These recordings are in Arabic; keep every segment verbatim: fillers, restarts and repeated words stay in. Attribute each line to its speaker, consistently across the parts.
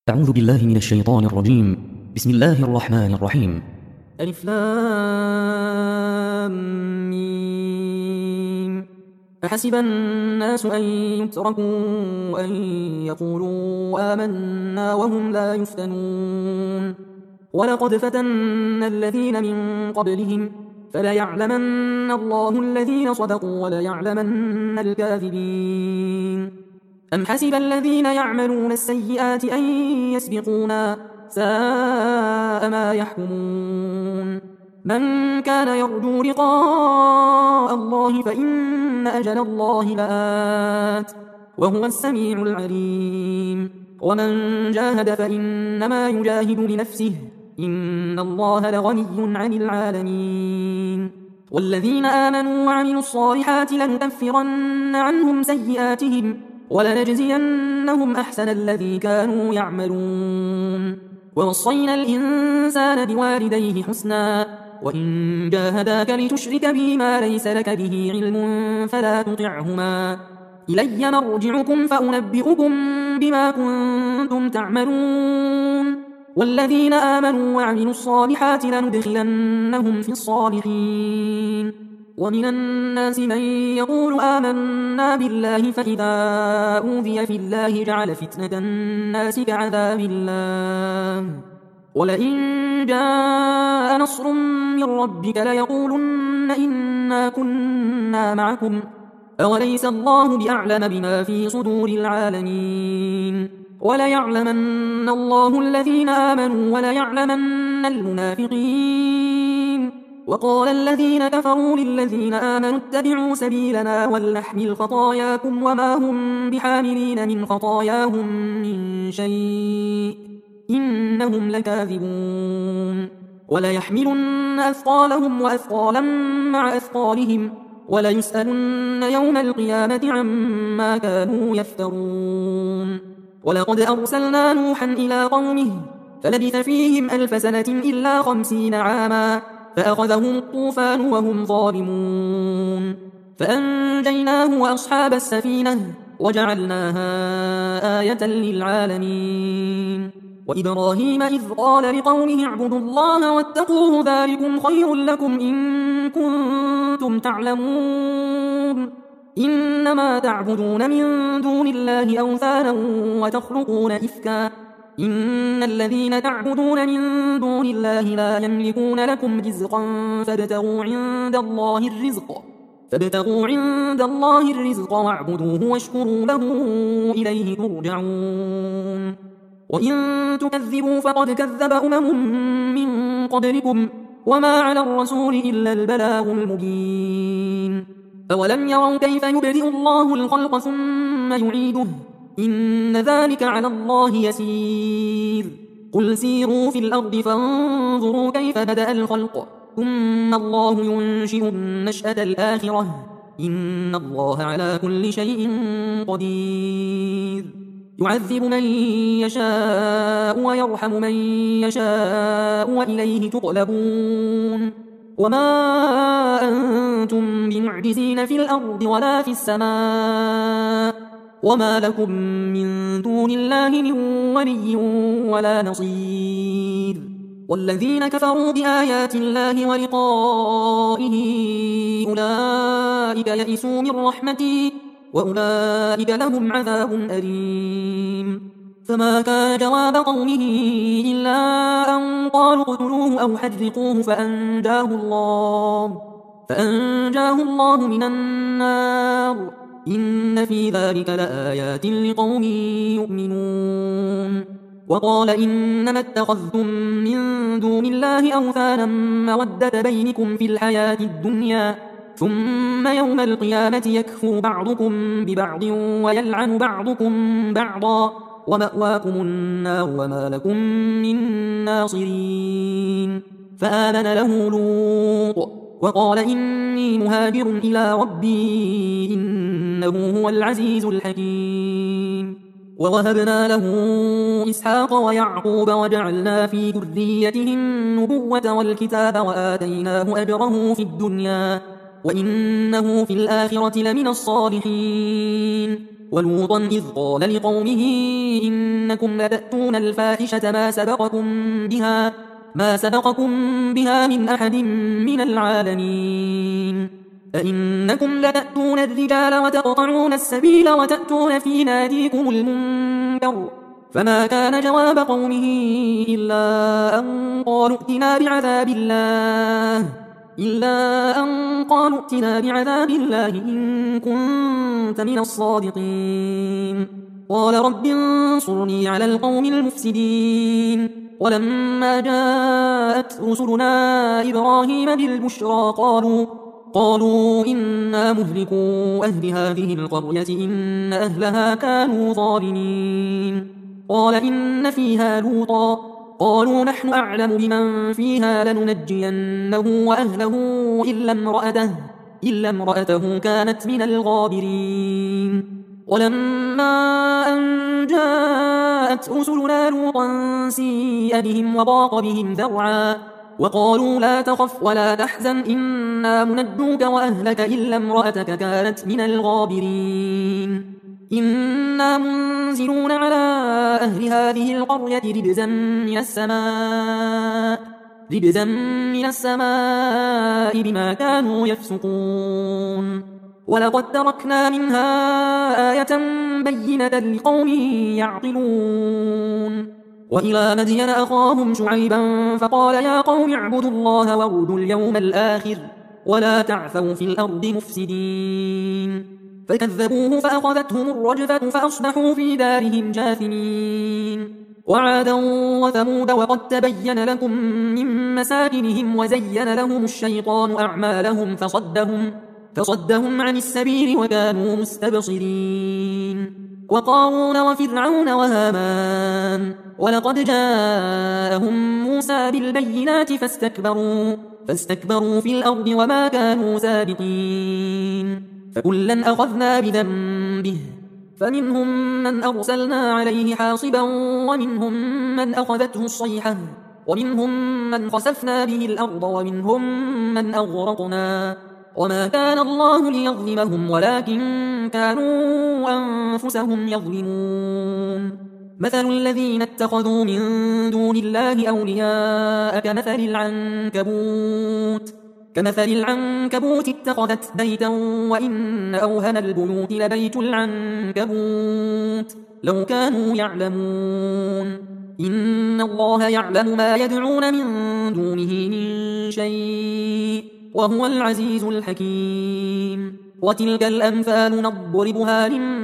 Speaker 1: أعوذ بالله من الشيطان الرجيم. بسم الله الرحمن الرحيم.
Speaker 2: ألف لام ميم. أحسب الناس أن يتركوا أن يقولوا آمنا وهم لا يفتنون ولقد فتنا الذين من قبلهم فليعلمن الله الذين صدقوا وليعلمن الكاذبين. أم حسب الذين يعملون السيئات أن يسبقونا ساء ما يحكمون. من كان يرجو لقاء الله فإن أجل الله لآت وهو السميع العليم. ومن جاهد فإنما يجاهد لنفسه إن الله لغني عن العالمين. والذين آمنوا وعملوا الصالحات لنكفرن عنهم سيئاتهم ولنجزينهم أحسن الذي كانوا يعملون. ووصينا الإنسان بوالديه حسنا وإن جاهداك لتشرك بي ما ليس لك به علم فلا تطعهما إلي مرجعكم فأنبئكم بما كنتم تعملون. والذين آمنوا وعملوا الصالحات لندخلنهم في الصالحين. ومن الناس من يقول آمنا بالله فإذا أوذي في الله جعل فتنة الناس كعذاب الله ولئن جاء نصر من ربك ليقولن إنا كنا معكم أوليس الله بأعلم بما في صدور العالمين. وليعلمن الله الذين آمنوا وليعلمن المنافقين. وقال الذين كفروا للذين آمنوا اتبعوا سبيلنا ولنحمل خطاياكم وما هم بحاملين من خطاياهم من شيء إنهم لكاذبون. وليحملن أثقالهم وأثقالا مع أثقالهم وليسألن يوم القيامة عما كانوا يفترون. ولقد أرسلنا نوحا إلى قومه فلبث فيهم ألف سنة إلا خمسين عاما فأخذهم الطوفان وهم ظالمون فأنجيناه وأصحاب السفينة وجعلناها آية للعالمين. وإبراهيم إذ قال لقومه اعبدوا الله واتقوه ذلكم خير لكم إن كنتم تعلمون. إنما تعبدون من دون الله أوثانا وتخلقون إفكا إن الذين تعبدون من دون الله لا يملكون لكم رزقا فابتغوا عند الله الرزق فابتغوا عند الله الرزق واعبدوه واشكروا له إليه ترجعون. وإن تكذبوا فقد كذب أمم من قبلكم وما على الرسول إلا البلاغ المبين. أولم يروا كيف يبدئ الله الخلق ثم يعيده إن ذلك على الله يسير. قل سيروا في الأرض فانظروا كيف بدأ الخلق ثم الله ينشئ النشأة الآخرة إن الله على كل شيء قدير. يعذب من يشاء ويرحم من يشاء وإليه تقلبون. وما أنتم بمعجزين في الأرض ولا في السماء وما لكم من دون الله من ولي ولا نصير. والذين كفروا بآيات الله ولقائه أولئك يئسوا من رحمتي وأولئك لهم عذاب أليم. فما كان جواب قومه إلا أن قالوا اقتلوه أو حرقوه فأنجاه الله فأنجاه الله من النار إن في ذلك لآيات لقوم يؤمنون. وقال إنما اتخذتم من دون الله أوثانا مودة بينكم في الحياة الدنيا ثم يوم القيامة يكفر بعضكم ببعض ويلعن بعضكم بعضا ومأواكم النار وما لكم من ناصرين. فآمن له لوط وقال إني مهاجر إلى ربي إنه هو العزيز الحكيم. ووهبنا له إسحاق ويعقوب وجعلنا في ذريته النبوة والكتاب وآتيناه أجره في الدنيا وإنه في الآخرة لمن الصالحين. ولوطا إذ قال لقومه إنكم لتأتون الفاحشة ما سبقكم بها ما سبقكم بها من أحد من العالمين أئنكم لتأتون الرجال وتقطعون السبيل وتأتون في ناديكم المنكر فما كان جواب قومه إلا أن قالوا ائتنا بعذاب الله إلا أن قالوا ائتنا بعذاب الله إن كنت من الصادقين قال رب انصرني على القوم المفسدين ولما جاءت رسلنا إبراهيم بالبشرى قالوا قالوا إنا مهلكو أهل هذه القرية إن أهلها كانوا ظالمين قال إن فيها لوطا قالوا نحن أعلم بمن فيها لننجينه وأهله إلا امرأته, إلا امرأته كانت من الغابرين ولما أن جاءت رسلنا لوطا سيء بهم وضاق بهم ذرعا وقالوا لا تخف ولا تحزن إنا منجوك وأهلك إلا امرأتك كانت من الغابرين إنا منزلون على أهل هذه القرية رجزا من السماء رجزا من السماء بما كانوا يفسقون ولقد تركنا منها آية بينة لقوم يعقلون وإلى مدين أخاهم شعيبا فقال يا قوم اعبدوا الله وارجوا اليوم الآخر ولا تعثوا في الأرض مفسدين فكذبوه فأخذتهم الرجفة فأصبحوا في دارهم جاثمين وعادا وثمود وقد تبين لكم من مساكنهم وزين لهم الشيطان أعمالهم فصدهم, فصدهم عن السبيل وكانوا مستبصرين وقارون وفرعون وهامان ولقد جاءهم موسى بالبينات فاستكبروا, فاستكبروا في الأرض وما كانوا سابقين فكلا أخذنا بذنبه فمنهم من أرسلنا عليه حاصبا ومنهم من أخذته الصيحة ومنهم من خسفنا به الأرض ومنهم من أغرقنا وما كان الله ليظلمهم ولكن كانوا أنفسهم يظلمون مثل الذين اتخذوا من دون الله أولياء كمثل العنكبوت كمثل العنكبوت اتخذت بيتا وإن أوهن البيوت لبيت العنكبوت لو كانوا يعلمون إن الله يعلم ما يدعون من دونه من شيء وهو العزيز الحكيم وتلك الأمثال نضربها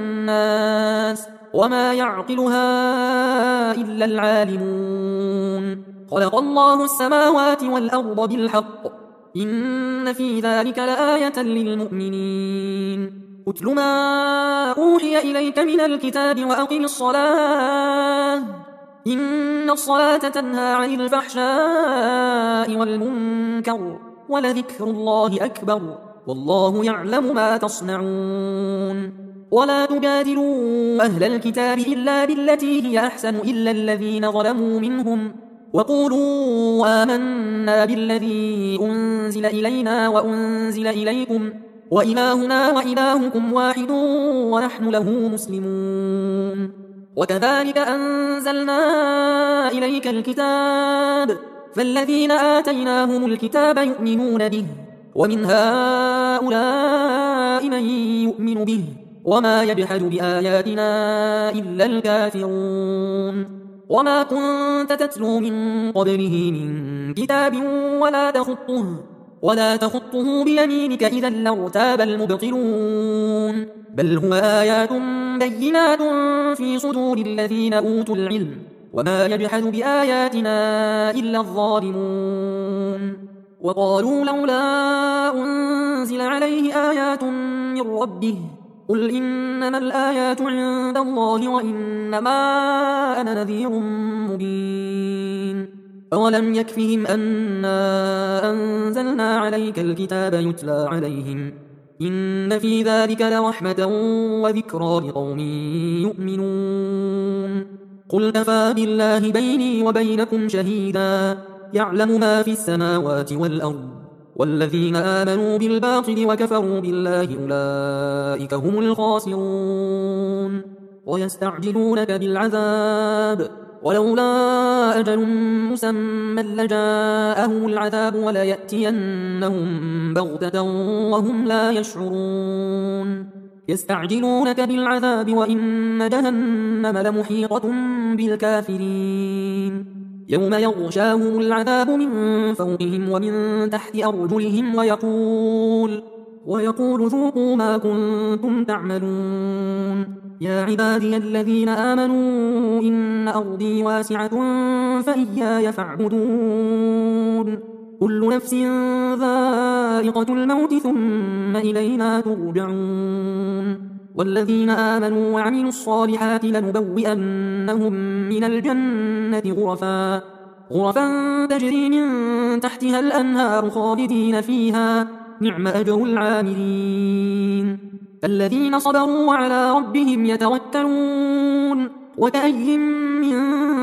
Speaker 2: للناس وما يعقلها إلا العالمون خلق الله السماوات والأرض بالحق إن في ذلك لآية للمؤمنين أتل ما أوحي إليك من الكتاب وأقم الصلاة إن الصلاة تنهى عن الفحشاء والمنكر ولذكر الله أكبر والله يعلم ما تصنعون ولا تجادلوا أهل الكتاب إلا بالتي هي أحسن إلا الذين ظلموا منهم وقولوا آمنا بالذي أنزل إلينا وأنزل إليكم وإلهنا وإلهكم واحد ونحن له مسلمون وكذلك أنزلنا إليك الكتاب فالذين آتيناهم الكتاب يؤمنون به ومن هؤلاء من يؤمن به وما يجحد بآياتنا إلا الكافرون وما كنت تتلو من قبله من كتاب ولا تخطه ولا تخطه بيمينك إذا لارتاب المبطلون بل هو آيات بينات في صدور الذين أوتوا العلم وما يجحد بآياتنا إلا الظالمون وقالوا لولا أنزل عليه آيات من ربه قل إنما الآيات عند الله وإنما أنا نذير مبين أولم يكفهم أنا أنزلنا عليك الكتاب يتلى عليهم إن في ذلك لرحمة وذكرى لقوم يؤمنون قل كفى بالله بيني وبينكم شهيدا يعلم ما في السماوات والأرض والذين آمنوا بالباطل وكفروا بالله أولئك هم الخاسرون ويستعجلونك بالعذاب ولولا أجل مسمى لجاءهم العذاب وليأتينهم بغتة وهم لا يشعرون يستعجلونك بالعذاب وإن جهنم لمحيطة بالكافرين يوم يغشاهم العذاب من فوقهم ومن تحت أرجلهم ويقول ويقول ذوقوا ما كنتم تعملون يا عبادي الذين آمنوا إن أرضي واسعة فإياي فاعبدون كل نفس ذائقة الموت ثم إلينا ترجعون والذين آمنوا وعملوا الصالحات لنبوئنهم من الجنة غرفا غرفا تجري من تحتها الأنهار خالدين فيها نعم أجر العاملين الذين صبروا وعلى ربهم يتوكلون وكأي من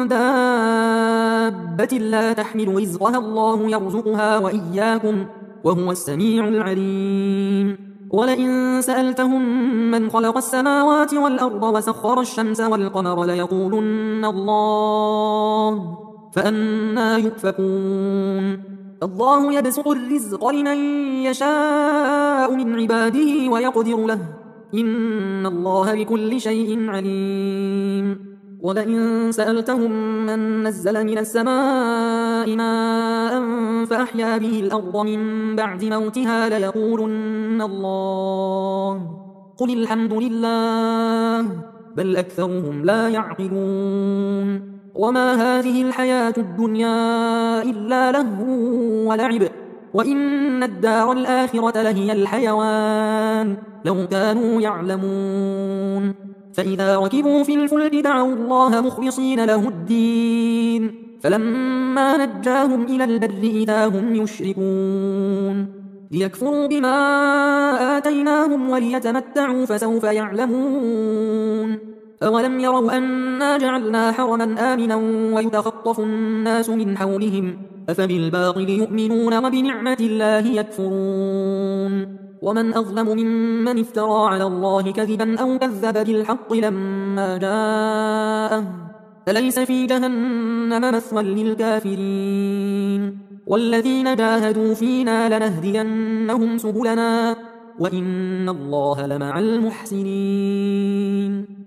Speaker 2: دابة لا تحمل رزقها الله يرزقها وإياكم وهو السميع العليم ولئن سألتهم من خلق السماوات والأرض وسخر الشمس والقمر ليقولن الله فأنى يؤفكون الله يبسط الرزق لمن يشاء من عباده ويقدر له إن الله بكل شيء عليم ولئن سألتهم من نزل من السماء ماء فأحيا به الأرض من بعد موتها ليقولن الله قل الحمد لله بل أكثرهم لا يعقلون وما هذه الحياة الدنيا إلا لهو ولعب وإن الدار الآخرة لهي الحيوان لو كانوا يعلمون فإذا ركبوا في الفلك دعوا الله مخلصين له الدين فلما نجاهم إلى البر إذا هم يشركون ليكفروا بما آتيناهم وليتمتعوا فسوف يعلمون أولم يروا أنا جعلنا حرما آمنا ويتخطف الناس من حولهم أفبالباطل يؤمنون وبنعمة الله يكفرون ومن أظلم ممن افترى على الله كذبا أو كذب بالحق لما جاءه أليس في جهنم مثوى للكافرين والذين جاهدوا فينا لنهدينهم سبلنا وإن الله لمع المحسنين